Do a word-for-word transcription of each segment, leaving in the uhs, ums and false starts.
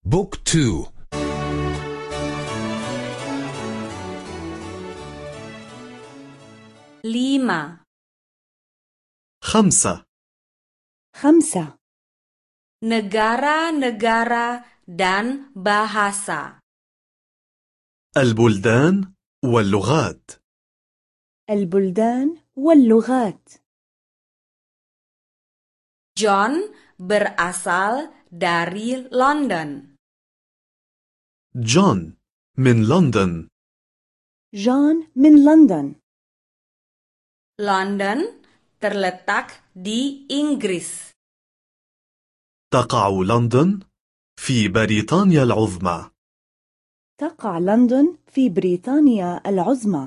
بوك تو. lima. خمسة. خمسة. Negara-negara dan bahasa. البلدان واللغات. البلدان واللغات. John berasal dari London. جون من لندن. جون من لندن. London terletak di Inggris. تقع لندن في بريطانيا العظمى. تقع لندن في بريطانيا العظمى.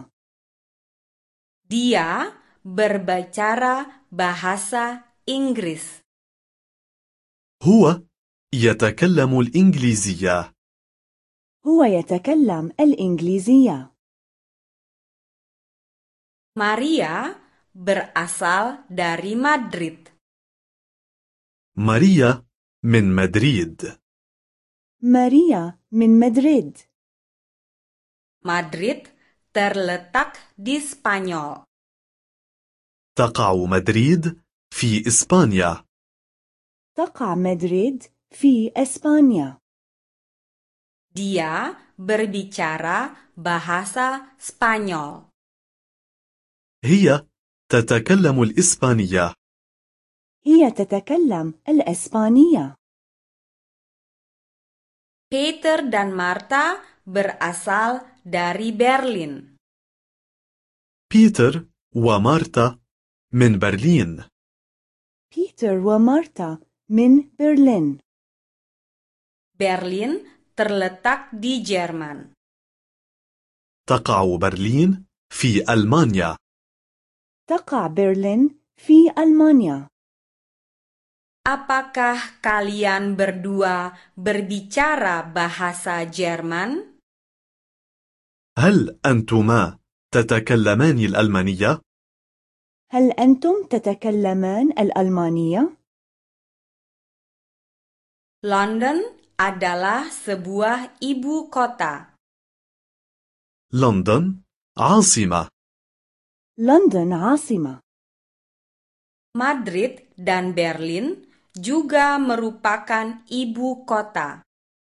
Dia berbicara bahasa Inggris. هو يتكلم الإنجليزية. هو يتكلم الإنجليزية. Maria berasal dari Madrid. ماريا من مدريد. ماريا من مدريد. Madrid terletak di Spanyol. تقع مدريد في إسبانيا. تقع مدريد في إسبانيا. Dia berbicara bahasa Spanyol. هي تتكلم الإسبانية. هي تتكلم الإسبانية. Peter dan Martha berasal dari Berlin. بيتر ومارتا من برلين. بيتر ومارتا من برلين. Berlin terletak di Jerman. تقع برلين في ألمانيا. تقع برلين في ألمانيا. Apakah kalian berdua berbicara bahasa Jerman? هل أنتما تتكلمان الألمانية؟ هل أنتم تتكلمان الألمانية؟ London adalah sebuah ibu kota. لندن عاصمة. لندن عاصمة. Madrid dan Berlin juga merupakan ibu kota.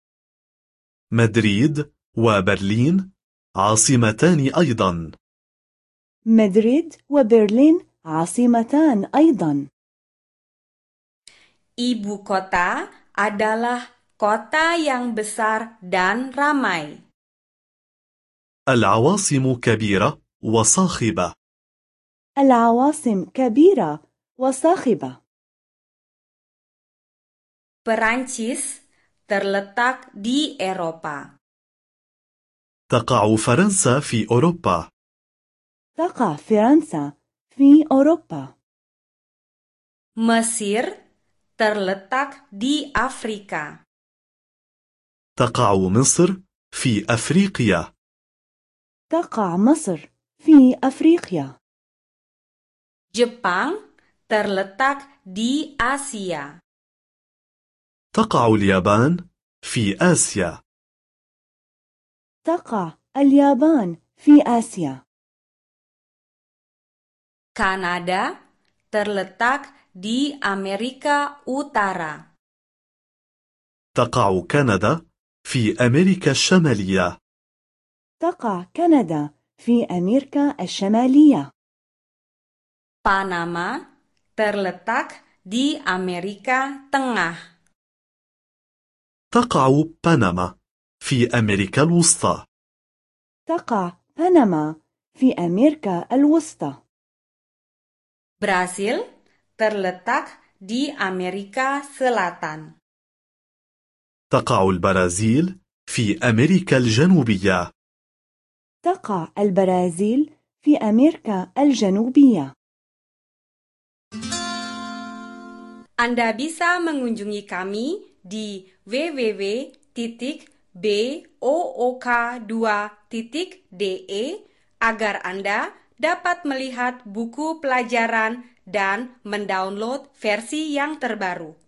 مدريد وبرلين عاصمتان أيضا. مدريد وبرلين عاصمتان أيضا. Ibu kota adalah kota yang besar dan ramai. العواصم كبيرة وصاخبة. العواصم كبيرة وصاخبة. Perancis terletak di Eropa. تقع فرنسا في أوروبا. تقع فرنسا في أوروبا. Mesir terletak di Afrika. تقع مصر في أفريقيا. تقع مصر في أفريقيا. Jepang terletak di Asia. تقع اليابان في آسيا. تقع اليابان في آسيا. Kanada terletak di Amerika Utara. تقع كندا في أمريكا الشمالية. تقع كندا في أمريكا الشمالية. Panama terletak di Amerika Tengah. تقع بنما في أمريكا الوسطى. تقع بنما في أمريكا الوسطى. Brasil terletak di Amerika Selatan. تقع البرازيل في أمريكا الجنوبية. تقع البرازيل في أمريكا الجنوبية. Anda bisa mengunjungi kami di w w w titik book dua titik d e agar Anda dapat melihat buku pelajaran dan mendownload versi yang terbaru.